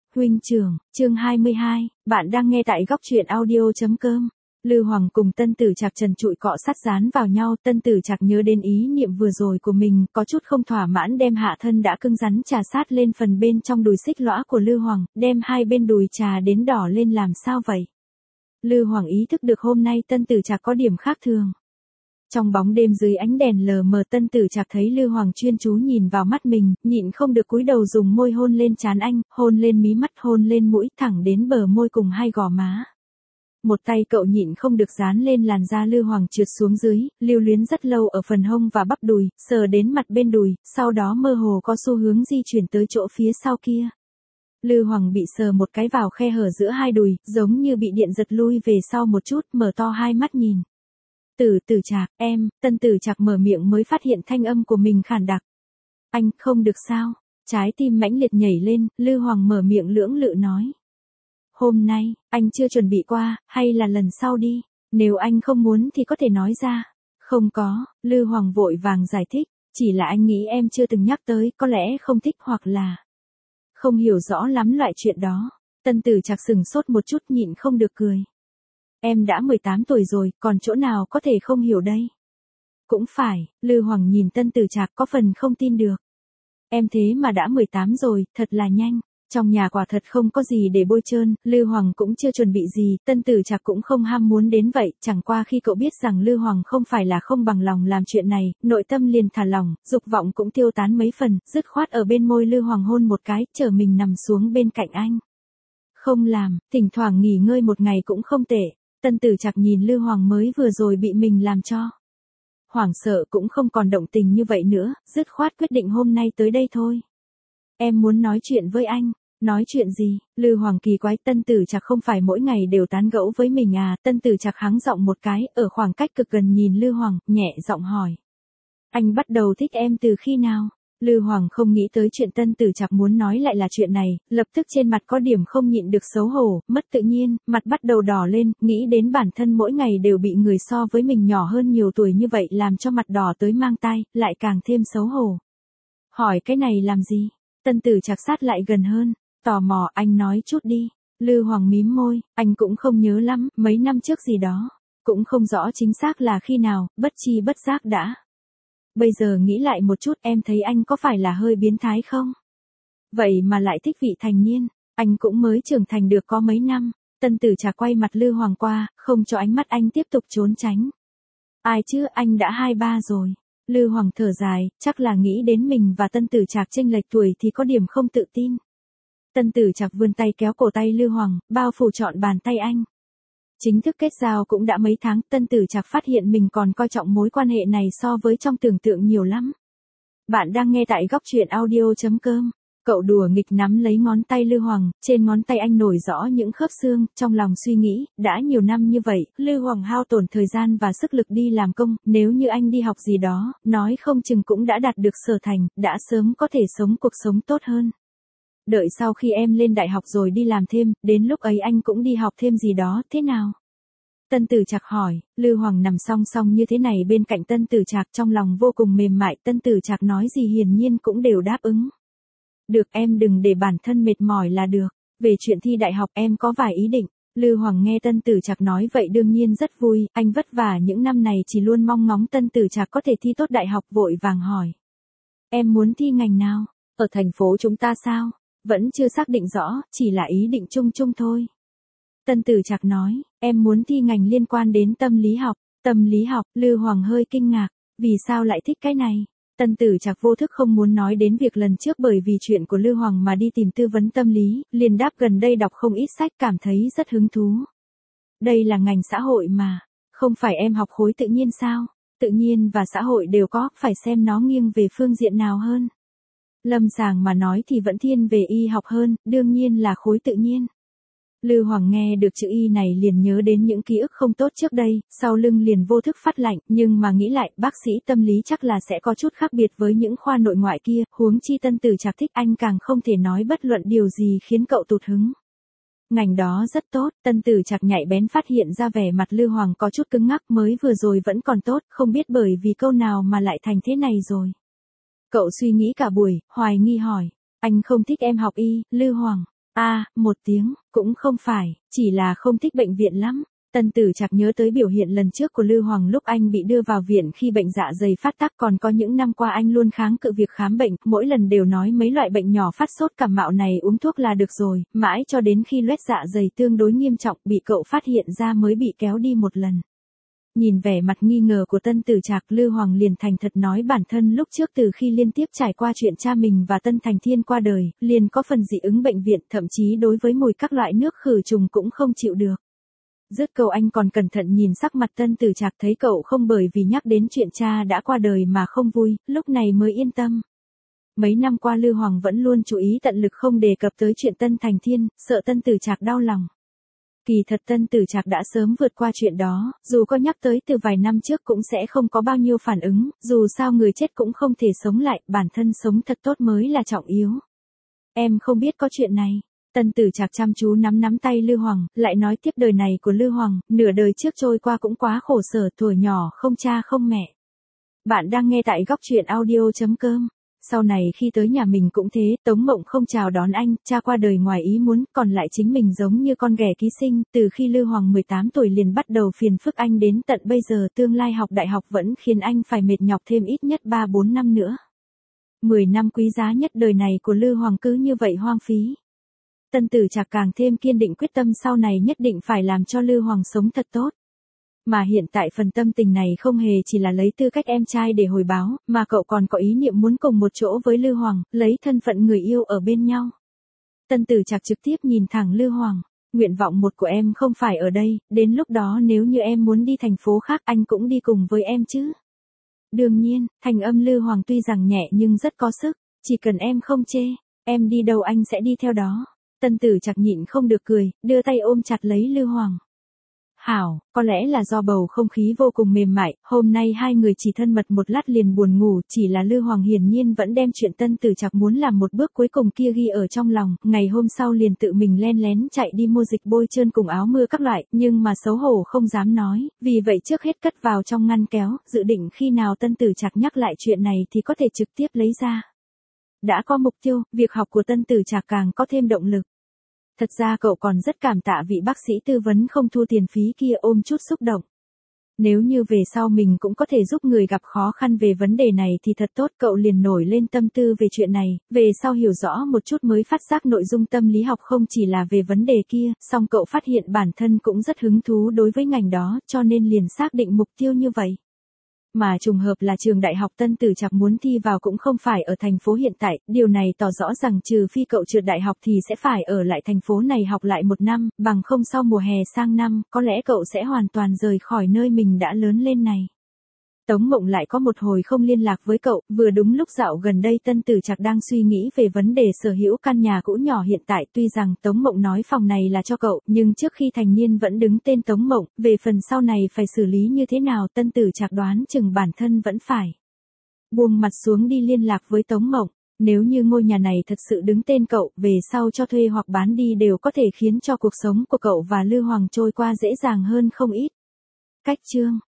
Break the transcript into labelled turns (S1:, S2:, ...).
S1: Huynh trưởng, chương 22, bạn đang nghe tại góc truyện audio.com. Lư Hoàng cùng Tân Tử Trạc trần trụi cọ sát dán vào nhau, Tân Tử Trạc nhớ đến ý niệm vừa rồi của mình, có chút không thỏa mãn đem hạ thân đã cứng rắn trà sát lên phần bên trong đùi xích lõa của Lư Hoàng, đem hai bên đùi trà đến đỏ lên làm sao vậy. Lư Hoàng ý thức được hôm nay Tân Tử Trạc có điểm khác thường. Trong bóng đêm dưới ánh đèn lờ mờ, Tân Tử Trạc thấy Lư Hoàng chuyên chú nhìn vào mắt mình, nhịn không được cúi đầu dùng môi hôn lên trán anh, hôn lên mí mắt, hôn lên mũi, thẳng đến bờ môi cùng hai gò má. Một tay cậu nhịn không được dán lên làn da Lư Hoàng trượt xuống dưới, lưu luyến rất lâu ở phần hông và bắp đùi, sờ đến mặt bên đùi, sau đó mơ hồ có xu hướng di chuyển tới chỗ phía sau kia. Lư Hoàng bị sờ một cái vào khe hở giữa hai đùi, giống như bị điện giật lui về sau một chút, mở to hai mắt nhìn. Tử Trạc, em, Tân Tử Trạc mở miệng mới phát hiện thanh âm của mình khản đặc. Anh, không được sao? Trái tim mãnh liệt nhảy lên, Lư Hoàng mở miệng lưỡng lự nói. Hôm nay, anh chưa chuẩn bị qua, hay là lần sau đi, nếu anh không muốn thì có thể nói ra. Không có, Lư Hoàng vội vàng giải thích, chỉ là anh nghĩ em chưa từng nhắc tới, có lẽ không thích hoặc là không hiểu rõ lắm loại chuyện đó. Tân Tử Trạc sừng sốt một chút, nhịn không được cười. Em đã 18 tuổi rồi, còn chỗ nào có thể không hiểu đây? Cũng phải, Lư Hoàng nhìn Tân Tử Trạc có phần không tin được. Em thế mà đã 18 rồi, thật là nhanh. Trong nhà quả thật không có gì để bôi trơn, Lư Hoàng cũng chưa chuẩn bị gì, Tân Tử Trạc cũng không ham muốn đến vậy, chẳng qua khi cậu biết rằng Lư Hoàng không phải là không bằng lòng làm chuyện này, nội tâm liền thả lỏng, dục vọng cũng tiêu tán mấy phần, dứt khoát ở bên môi Lư Hoàng hôn một cái, trở mình nằm xuống bên cạnh anh. Không làm, thỉnh thoảng nghỉ ngơi một ngày cũng không tệ. Tân Tử Trạc nhìn Lư Hoàng mới vừa rồi bị mình làm cho hoảng sợ, cũng không còn động tình như vậy nữa, dứt khoát quyết định hôm nay tới đây thôi. Em muốn nói chuyện với anh. Nói chuyện gì? Lư Hoàng kỳ quái, Tân Tử Trạc không phải mỗi ngày đều tán gẫu với mình à? Tân Tử Trạc hắng giọng một cái, ở khoảng cách cực gần nhìn Lư Hoàng, nhẹ giọng hỏi. Anh bắt đầu thích em từ khi nào? Lư Hoàng không nghĩ tới chuyện Tân Tử Trạc muốn nói lại là chuyện này, lập tức trên mặt có điểm không nhịn được xấu hổ, mất tự nhiên, mặt bắt đầu đỏ lên, nghĩ đến bản thân mỗi ngày đều bị người so với mình nhỏ hơn nhiều tuổi như vậy làm cho mặt đỏ tới mang tai, lại càng thêm xấu hổ. Hỏi cái này làm gì? Tân Tử Trạc sát lại gần hơn, tò mò, anh nói chút đi. Lư Hoàng mím môi, anh cũng không nhớ lắm, mấy năm trước gì đó, cũng không rõ chính xác là khi nào, bất chi bất giác đã. Bây giờ nghĩ lại một chút, em thấy anh có phải là hơi biến thái không? Vậy mà lại thích vị thành niên, anh cũng mới trưởng thành được có mấy năm. Tân Tử Trạc quay mặt Lư Hoàng qua, không cho ánh mắt anh tiếp tục trốn tránh. Ai chứ, anh đã 23 rồi. Lư Hoàng thở dài, chắc là nghĩ đến mình và Tân Tử Trạc chênh lệch tuổi thì có điểm không tự tin. Tân Tử Trạc vươn tay kéo cổ tay Lư Hoàng, bao phủ trọn bàn tay anh. Chính thức kết giao cũng đã mấy tháng, Tân Tử Trạc phát hiện mình còn coi trọng mối quan hệ này so với trong tưởng tượng nhiều lắm. Bạn đang nghe tại góc truyện audio.com. Cậu đùa nghịch nắm lấy ngón tay Lư Hoàng, trên ngón tay anh nổi rõ những khớp xương, trong lòng suy nghĩ, đã nhiều năm như vậy, Lư Hoàng hao tổn thời gian và sức lực đi làm công, nếu như anh đi học gì đó, nói không chừng cũng đã đạt được sở thành, đã sớm có thể sống cuộc sống tốt hơn. Đợi sau khi em lên đại học rồi đi làm thêm, đến lúc ấy anh cũng đi học thêm gì đó, thế nào? Tân Tử Trạc hỏi, Lư Hoàng nằm song song như thế này bên cạnh Tân Tử Trạc, trong lòng vô cùng mềm mại, Tân Tử Trạc nói gì hiển nhiên cũng đều đáp ứng. Được, em đừng để bản thân mệt mỏi là được, về chuyện thi đại học em có vài ý định. Lư Hoàng nghe Tân Tử Trạc nói vậy đương nhiên rất vui, anh vất vả những năm này chỉ luôn mong ngóng Tân Tử Trạc có thể thi tốt đại học, vội vàng hỏi. Em muốn thi ngành nào? Ở thành phố chúng ta sao? Vẫn chưa xác định rõ, chỉ là ý định chung chung thôi. Tân Tử Trạc nói, em muốn thi ngành liên quan đến tâm lý học. Tâm lý học, Lư Hoàng hơi kinh ngạc, vì sao lại thích cái này? Tân Tử Trạc vô thức không muốn nói đến việc lần trước bởi vì chuyện của Lư Hoàng mà đi tìm tư vấn tâm lý, liền đáp gần đây đọc không ít sách, cảm thấy rất hứng thú. Đây là ngành xã hội mà, không phải em học khối tự nhiên sao? Tự nhiên và xã hội đều có, phải xem nó nghiêng về phương diện nào hơn. Lâm sàng mà nói thì vẫn thiên về y học hơn, đương nhiên là khối tự nhiên. Lư Hoàng nghe được chữ y này liền nhớ đến những ký ức không tốt trước đây, sau lưng liền vô thức phát lạnh, nhưng mà nghĩ lại, bác sĩ tâm lý chắc là sẽ có chút khác biệt với những khoa nội ngoại kia, huống chi Tân Tử Trạc thích anh càng không thể nói bất luận điều gì khiến cậu tụt hứng. Ngành đó rất tốt, Tân Tử Trạc nhạy bén phát hiện ra vẻ mặt Lư Hoàng có chút cứng ngắc, mới vừa rồi vẫn còn tốt, không biết bởi vì câu nào mà lại thành thế này rồi. Cậu suy nghĩ cả buổi, hoài nghi hỏi, anh không thích em học y, Lư Hoàng. Một tiếng, cũng không phải, chỉ là không thích bệnh viện lắm. Tân Tử Trạc nhớ tới biểu hiện lần trước của Lư Hoàng lúc anh bị đưa vào viện khi bệnh dạ dày phát tác, còn có những năm qua anh luôn kháng cự việc khám bệnh, mỗi lần đều nói mấy loại bệnh nhỏ phát sốt cảm mạo này uống thuốc là được rồi, mãi cho đến khi loét dạ dày tương đối nghiêm trọng bị cậu phát hiện ra mới bị kéo đi một lần. Nhìn vẻ mặt nghi ngờ của Tân Tử Trạc, Lư Hoàng liền thành thật nói bản thân lúc trước từ khi liên tiếp trải qua chuyện cha mình và Tân Thành Thiên qua đời, liền có phần dị ứng bệnh viện, thậm chí đối với mùi các loại nước khử trùng cũng không chịu được. Dứt câu anh còn cẩn thận nhìn sắc mặt Tân Tử Trạc, thấy cậu không bởi vì nhắc đến chuyện cha đã qua đời mà không vui, lúc này mới yên tâm. Mấy năm qua Lư Hoàng vẫn luôn chú ý tận lực không đề cập tới chuyện Tân Thành Thiên, sợ Tân Tử Trạc đau lòng. Kỳ thật Tân Tử Trạc đã sớm vượt qua chuyện đó, dù có nhắc tới từ vài năm trước cũng sẽ không có bao nhiêu phản ứng, dù sao người chết cũng không thể sống lại, bản thân sống thật tốt mới là trọng yếu. Em không biết có chuyện này. Tân Tử Trạc chăm chú nắm tay Lư Hoàng, lại nói tiếp đời này của Lư Hoàng, nửa đời trước trôi qua cũng quá khổ sở, tuổi nhỏ không cha không mẹ. Bạn đang nghe tại góc truyện audio.com. Sau này khi tới nhà mình cũng thế, Tống Mộng không chào đón anh, cha qua đời ngoài ý muốn, còn lại chính mình giống như con ghẻ ký sinh, từ khi Lư Hoàng 18 tuổi liền bắt đầu phiền phức anh đến tận bây giờ, tương lai học đại học vẫn khiến anh phải mệt nhọc thêm ít nhất 3-4 năm nữa. 10 năm quý giá nhất đời này của Lư Hoàng cứ như vậy hoang phí. Tân Tử Trạc càng thêm kiên định quyết tâm sau này nhất định phải làm cho Lư Hoàng sống thật tốt. Mà hiện tại phần tâm tình này không hề chỉ là lấy tư cách em trai để hồi báo, mà cậu còn có ý niệm muốn cùng một chỗ với Lư Hoàng, lấy thân phận người yêu ở bên nhau. Tân Tử Trạc trực tiếp nhìn thẳng Lư Hoàng, nguyện vọng một của em không phải ở đây, đến lúc đó nếu như em muốn đi thành phố khác anh cũng đi cùng với em chứ. Đương nhiên, thành âm Lư Hoàng tuy rằng nhẹ nhưng rất có sức, chỉ cần em không chê, em đi đâu anh sẽ đi theo đó. Tân Tử Trạc nhịn không được cười, đưa tay ôm chặt lấy Lư Hoàng. Hảo, có lẽ là do bầu không khí vô cùng mềm mại, hôm nay hai người chỉ thân mật một lát liền buồn ngủ, chỉ là Lư Hoàng hiển nhiên vẫn đem chuyện Tân Tử Trạc muốn làm một bước cuối cùng kia ghi ở trong lòng, ngày hôm sau liền tự mình len lén chạy đi mua dịch bôi trơn cùng áo mưa các loại, nhưng mà xấu hổ không dám nói, vì vậy trước hết cất vào trong ngăn kéo, dự định khi nào Tân Tử Trạc nhắc lại chuyện này thì có thể trực tiếp lấy ra. Đã có mục tiêu, việc học của Tân Tử Trạc càng có thêm động lực. Thật ra cậu còn rất cảm tạ vị bác sĩ tư vấn không thu tiền phí kia, ôm chút xúc động. Nếu như về sau mình cũng có thể giúp người gặp khó khăn về vấn đề này thì thật tốt, cậu liền nổi lên tâm tư về chuyện này, về sau hiểu rõ một chút mới phát giác nội dung tâm lý học không chỉ là về vấn đề kia, song cậu phát hiện bản thân cũng rất hứng thú đối với ngành đó, cho nên liền xác định mục tiêu như vậy. Mà trùng hợp là trường đại học Tân Tử Trạc muốn thi vào cũng không phải ở thành phố hiện tại, điều này tỏ rõ rằng trừ phi cậu trượt đại học thì sẽ phải ở lại thành phố này học lại một năm, bằng không sau mùa hè sang năm, có lẽ cậu sẽ hoàn toàn rời khỏi nơi mình đã lớn lên này. Tống Mộng lại có một hồi không liên lạc với cậu, vừa đúng lúc dạo gần đây Tân Tử Trạc đang suy nghĩ về vấn đề sở hữu căn nhà cũ nhỏ hiện tại, tuy rằng Tống Mộng nói phòng này là cho cậu, nhưng trước khi thành niên vẫn đứng tên Tống Mộng, về phần sau này phải xử lý như thế nào Tân Tử Trạc đoán chừng bản thân vẫn phải buông mặt xuống đi liên lạc với Tống Mộng. Nếu như ngôi nhà này thật sự đứng tên cậu, về sau cho thuê hoặc bán đi đều có thể khiến cho cuộc sống của cậu và Lư Hoàng trôi qua dễ dàng hơn không ít. Cách chương